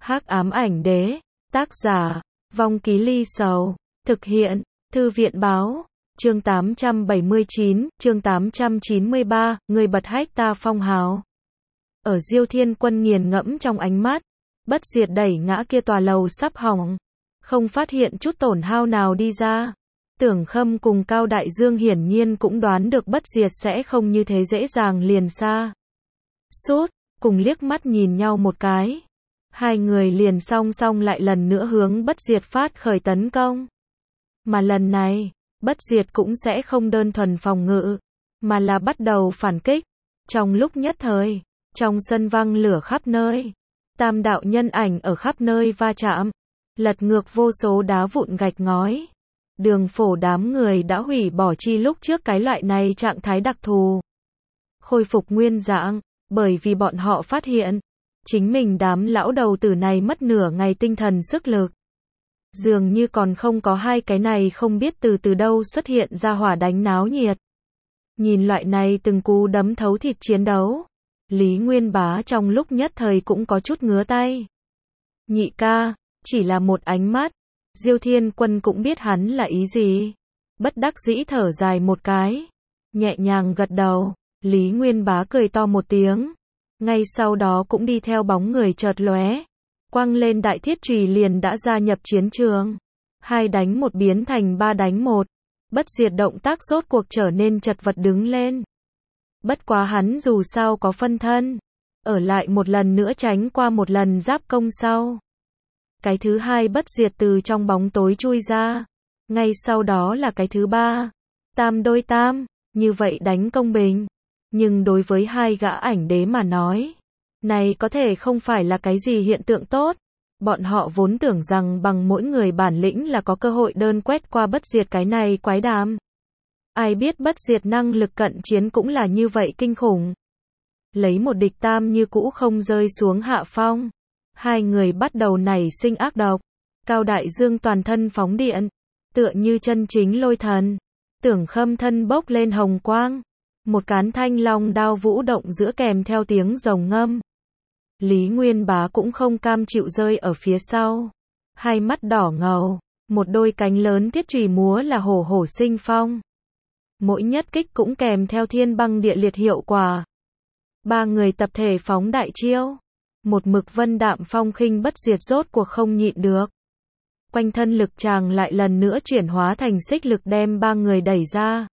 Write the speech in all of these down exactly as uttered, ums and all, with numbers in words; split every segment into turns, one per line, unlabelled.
Hắc ám ảnh đế, tác giả, Vong Ký Ly Sầu, thực hiện, Thư viện báo, chương tám trăm bảy mươi chín, chương tám trăm chín mươi ba, người bật hách ta phong hào. Ở Diêu Thiên Quân nghiền ngẫm trong ánh mắt, Bất Diệt đẩy ngã kia tòa lầu sắp hỏng, không phát hiện chút tổn hao nào đi ra. Tưởng Khâm cùng Cao Đại Dương hiển nhiên cũng đoán được Bất Diệt sẽ không như thế dễ dàng liền xa. Sút, cùng liếc mắt nhìn nhau một cái. Hai người liền song song lại lần nữa hướng Bất Diệt phát khởi tấn công. Mà lần này, Bất Diệt cũng sẽ không đơn thuần phòng ngự, mà là bắt đầu phản kích. Trong lúc nhất thời, trong sân văng lửa khắp nơi. Tam đạo nhân ảnh ở khắp nơi va chạm, lật ngược vô số đá vụn gạch ngói. Đường Phổ đám người đã hủy bỏ chi lúc trước cái loại này trạng thái đặc thù. Khôi phục nguyên dạng, bởi vì bọn họ phát hiện, chính mình đám lão đầu tử này mất nửa ngày tinh thần sức lực. Dường như còn không có hai cái này không biết từ từ đâu xuất hiện ra hỏa đánh náo nhiệt. Nhìn loại này từng cú đấm thấu thịt chiến đấu, Lý Nguyên Bá trong lúc nhất thời cũng có chút ngứa tay. Nhị ca, chỉ là một ánh mắt, Diêu Thiên Quân cũng biết hắn là ý gì. Bất đắc dĩ thở dài một cái, nhẹ nhàng gật đầu. Lý Nguyên Bá cười to một tiếng, ngay sau đó cũng đi theo bóng người chợt lóe, quăng lên đại thiết chùy liền đã gia nhập chiến trường. Hai đánh một biến thành ba đánh một, Bất Diệt động tác rốt cuộc trở nên chật vật đứng lên. Bất quá hắn dù sao có phân thân, ở lại một lần nữa tránh qua một lần giáp công sau. Cái thứ hai Bất Diệt từ trong bóng tối chui ra, ngay sau đó là cái thứ ba, tam đôi tam, như vậy đánh công bình. Nhưng đối với hai gã ảnh đế mà nói, này có thể không phải là cái gì hiện tượng tốt. Bọn họ vốn tưởng rằng bằng mỗi người bản lĩnh là có cơ hội đơn quét qua Bất Diệt cái này quái đàm. Ai biết Bất Diệt năng lực cận chiến cũng là như vậy kinh khủng. Lấy một địch tam như cũ không rơi xuống hạ phong. Hai người bắt đầu nảy sinh ác độc. Cao Đại Dương toàn thân phóng điện, tựa như chân chính lôi thần. Tưởng Khâm thân bốc lên hồng quang. Một cán thanh long đao vũ động giữa kèm theo tiếng rồng ngâm. Lý Nguyên Bá cũng không cam chịu rơi ở phía sau. Hai mắt đỏ ngầu, một đôi cánh lớn thiết chùy múa là hổ hổ sinh phong. Mỗi nhất kích cũng kèm theo thiên băng địa liệt hiệu quả. Ba người tập thể phóng đại chiêu. Một mực vân đạm phong khinh Bất Diệt rốt cuộc không nhịn được. Quanh thân lực chàng lại lần nữa chuyển hóa thành xích lực đem ba người đẩy ra.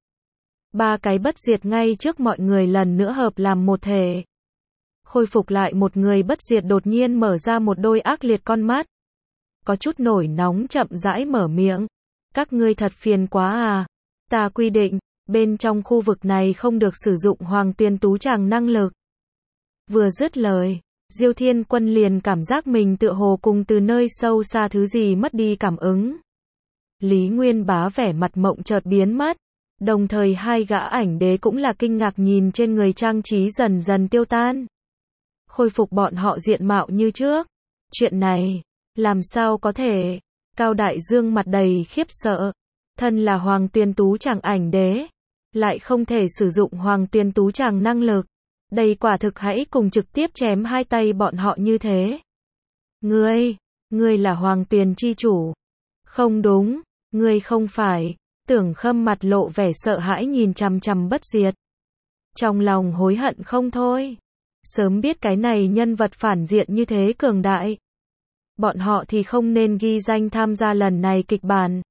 Ba cái Bất Diệt ngay trước mọi người lần nữa hợp làm một thể. Khôi phục lại một người Bất Diệt đột nhiên mở ra một đôi ác liệt con mắt. Có chút nổi nóng chậm rãi mở miệng. Các ngươi thật phiền quá à. Ta quy định, bên trong khu vực này không được sử dụng Hoàng Tuyền Tú Tràng năng lực. Vừa dứt lời, Diêu Thiên Quân liền cảm giác mình tựa hồ cùng từ nơi sâu xa thứ gì mất đi cảm ứng. Lý Nguyên Bá vẻ mặt mộng chợt biến mất. Đồng thời hai gã ảnh đế cũng là kinh ngạc nhìn trên người trang trí dần dần tiêu tan. Khôi phục bọn họ diện mạo như trước. Chuyện này, làm sao có thể? Cao Đại Dương mặt đầy khiếp sợ. Thân là Hoàng Tuyền Tú Tràng ảnh đế, lại không thể sử dụng Hoàng Tuyền Tú Tràng năng lực. Đây quả thực hãy cùng trực tiếp chém hai tay bọn họ như thế. Ngươi, ngươi là Hoàng Tuyền chi chủ. Không đúng, ngươi không phải. Tưởng Khâm mặt lộ vẻ sợ hãi nhìn chằm chằm Bất Diệt. Trong lòng hối hận không thôi. Sớm biết cái này nhân vật phản diện như thế cường đại. Bọn họ thì không nên ghi danh tham gia lần này kịch bản.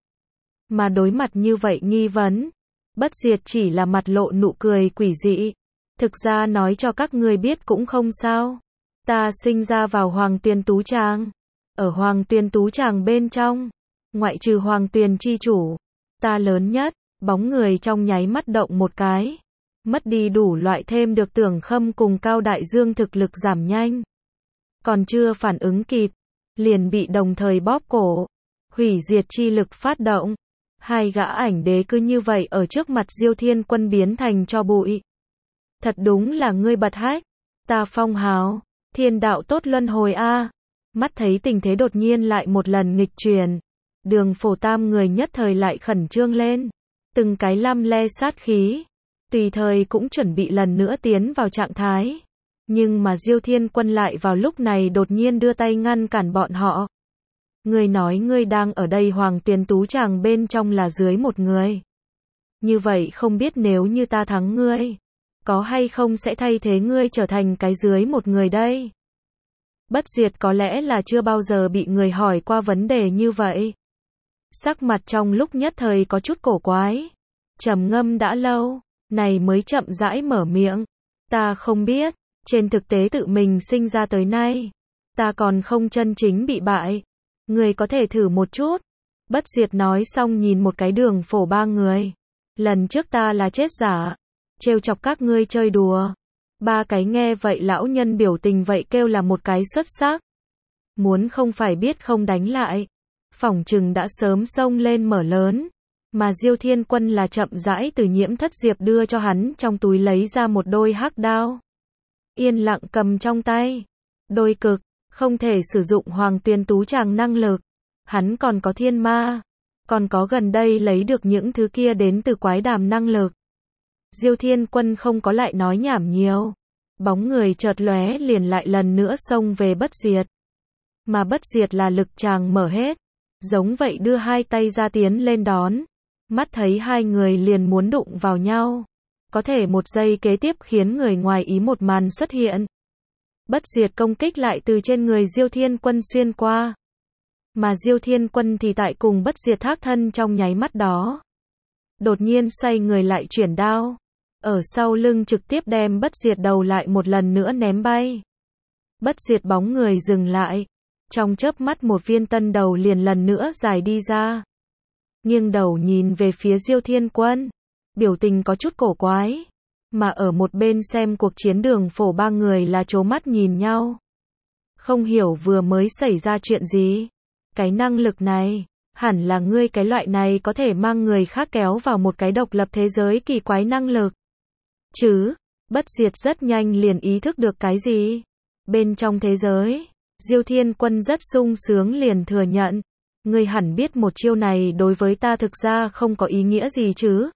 Mà đối mặt như vậy nghi vấn, Bất Diệt chỉ là mặt lộ nụ cười quỷ dị. Thực ra nói cho các ngươi biết cũng không sao. Ta sinh ra vào Hoàng Tuyền Tú Tràng. Ở Hoàng Tuyền Tú Tràng bên trong, ngoại trừ Hoàng Tuyền chi chủ, ta lớn nhất. Bóng người trong nháy mắt động một cái. Mất đi đủ loại thêm được Tưởng Khâm cùng Cao Đại Dương thực lực giảm nhanh. Còn chưa phản ứng kịp, liền bị đồng thời bóp cổ. Hủy diệt chi lực phát động. Hai gã ảnh đế cứ như vậy ở trước mặt Diêu Thiên Quân biến thành tro bụi. Thật đúng là ngươi bật hách. Ta phong hào. Thiên đạo tốt luân hồi a. Mắt thấy tình thế đột nhiên lại một lần nghịch chuyển. Đường Phổ tam người nhất thời lại khẩn trương lên. Từng cái lăm le sát khí. Tùy thời cũng chuẩn bị lần nữa tiến vào trạng thái. Nhưng mà Diêu Thiên Quân lại vào lúc này đột nhiên đưa tay ngăn cản bọn họ. Ngươi nói ngươi đang ở đây Hoàng Tuyền Tú Tràng bên trong là dưới một người. Như vậy không biết nếu như ta thắng ngươi, có hay không sẽ thay thế ngươi trở thành cái dưới một người đây? Bất Diệt có lẽ là chưa bao giờ bị người hỏi qua vấn đề như vậy. Sắc mặt trong lúc nhất thời có chút cổ quái. Trầm ngâm đã lâu, này mới chậm rãi mở miệng. Ta không biết, trên thực tế tự mình sinh ra tới nay, ta còn không chân chính bị bại. Người có thể thử một chút. Bất Diệt nói xong nhìn một cái Đường Phổ ba người. Lần trước ta là chết giả, trêu chọc các ngươi chơi đùa. Ba cái nghe vậy lão nhân biểu tình vậy kêu là một cái xuất sắc. Muốn không phải biết không đánh lại, phỏng chừng đã sớm xông lên mở lớn. Mà Diêu Thiên Quân là chậm rãi từ Nhiễm Thất Diệp đưa cho hắn trong túi lấy ra một đôi hắc đao. Yên lặng cầm trong tay. Đôi cực, không thể sử dụng Hoàng Tuyền Tú Tràng năng lực. Hắn còn có thiên ma. Còn có gần đây lấy được những thứ kia đến từ quái đàm năng lực. Diêu Thiên Quân không có lại nói nhảm nhiều. Bóng người chợt lóe liền lại lần nữa xông về Bất Diệt. Mà Bất Diệt là lực tràng mở hết. Giống vậy đưa hai tay ra tiến lên đón. Mắt thấy hai người liền muốn đụng vào nhau. Có thể một giây kế tiếp khiến người ngoài ý một màn xuất hiện. Bất Diệt công kích lại từ trên người Diêu Thiên Quân xuyên qua. Mà Diêu Thiên Quân thì tại cùng Bất Diệt thác thân trong nháy mắt đó. Đột nhiên xoay người lại chuyển đao. Ở sau lưng trực tiếp đem Bất Diệt đầu lại một lần nữa ném bay. Bất Diệt bóng người dừng lại. Trong chớp mắt một viên tân đầu liền lần nữa dài đi ra. Nghiêng đầu nhìn về phía Diêu Thiên Quân. Biểu tình có chút cổ quái. Mà ở một bên xem cuộc chiến Đường Phổ ba người là trố mắt nhìn nhau. Không hiểu vừa mới xảy ra chuyện gì. Cái năng lực này, hẳn là ngươi cái loại này có thể mang người khác kéo vào một cái độc lập thế giới kỳ quái năng lực. Chứ, Bất Diệt rất nhanh liền ý thức được cái gì. Bên trong thế giới, Diêu Thiên Quân rất sung sướng liền thừa nhận. Ngươi hẳn biết một chiêu này đối với ta thực ra không có ý nghĩa gì chứ.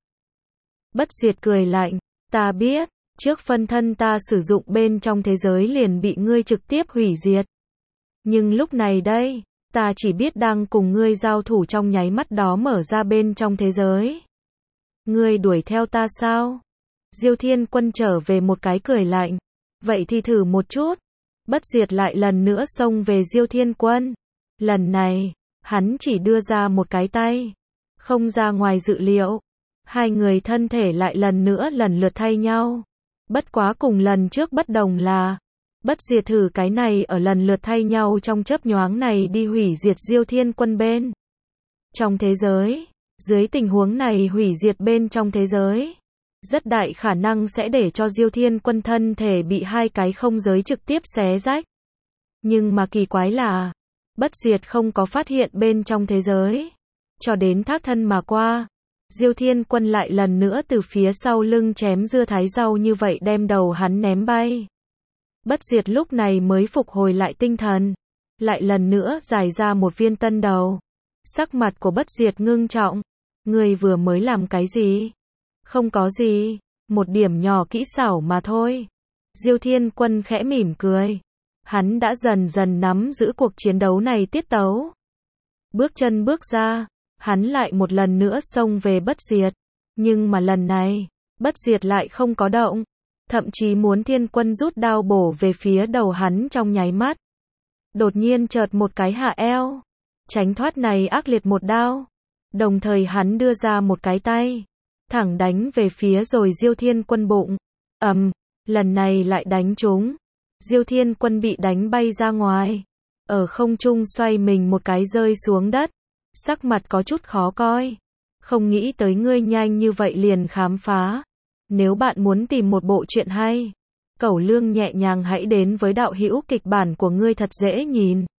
Bất Diệt cười lạnh, ta biết, trước phân thân ta sử dụng bên trong thế giới liền bị ngươi trực tiếp hủy diệt. Nhưng lúc này đây, ta chỉ biết đang cùng ngươi giao thủ trong nháy mắt đó mở ra bên trong thế giới. Ngươi đuổi theo ta sao? Diêu Thiên Quân trở về một cái cười lạnh. Vậy thì thử một chút. Bất Diệt lại lần nữa xông về Diêu Thiên Quân. Lần này, hắn chỉ đưa ra một cái tay. Không ra ngoài dự liệu. Hai người thân thể lại lần nữa lần lượt thay nhau. Bất quá cùng lần trước bất đồng là, Bất Diệt thử cái này ở lần lượt thay nhau trong chớp nhoáng này đi hủy diệt Diêu Thiên Quân bên trong thế giới. Dưới tình huống này hủy diệt bên trong thế giới, rất đại khả năng sẽ để cho Diêu Thiên Quân thân thể bị hai cái không giới trực tiếp xé rách. Nhưng mà kỳ quái là, Bất Diệt không có phát hiện bên trong thế giới. Cho đến thác thân mà qua, Diêu Thiên Quân lại lần nữa từ phía sau lưng chém dưa thái rau như vậy đem đầu hắn ném bay. Bất Diệt lúc này mới phục hồi lại tinh thần. Lại lần nữa giải ra một viên tân đầu. Sắc mặt của Bất Diệt ngưng trọng. Ngươi vừa mới làm cái gì? Không có gì. Một điểm nhỏ kỹ xảo mà thôi. Diêu Thiên Quân khẽ mỉm cười. Hắn đã dần dần nắm giữ cuộc chiến đấu này tiết tấu. Bước chân bước ra. Hắn lại một lần nữa xông về Bất Diệt. Nhưng mà lần này, Bất Diệt lại không có động. Thậm chí muốn Thiên Quân rút đao bổ về phía đầu hắn trong nháy mắt. Đột nhiên chợt một cái hạ eo. Tránh thoát này ác liệt một đao. Đồng thời hắn đưa ra một cái tay. Thẳng đánh về phía rồi Diêu Thiên Quân bụng. Ầm, lần này lại đánh trúng. Diêu Thiên Quân bị đánh bay ra ngoài. Ở không trung xoay mình một cái rơi xuống đất. Sắc mặt có chút khó coi. Không nghĩ tới ngươi nhanh như vậy liền khám phá. Nếu bạn muốn tìm một bộ truyện hay, Cẩu Lương nhẹ nhàng hãy đến với đạo hữu kịch bản của ngươi thật dễ nhìn.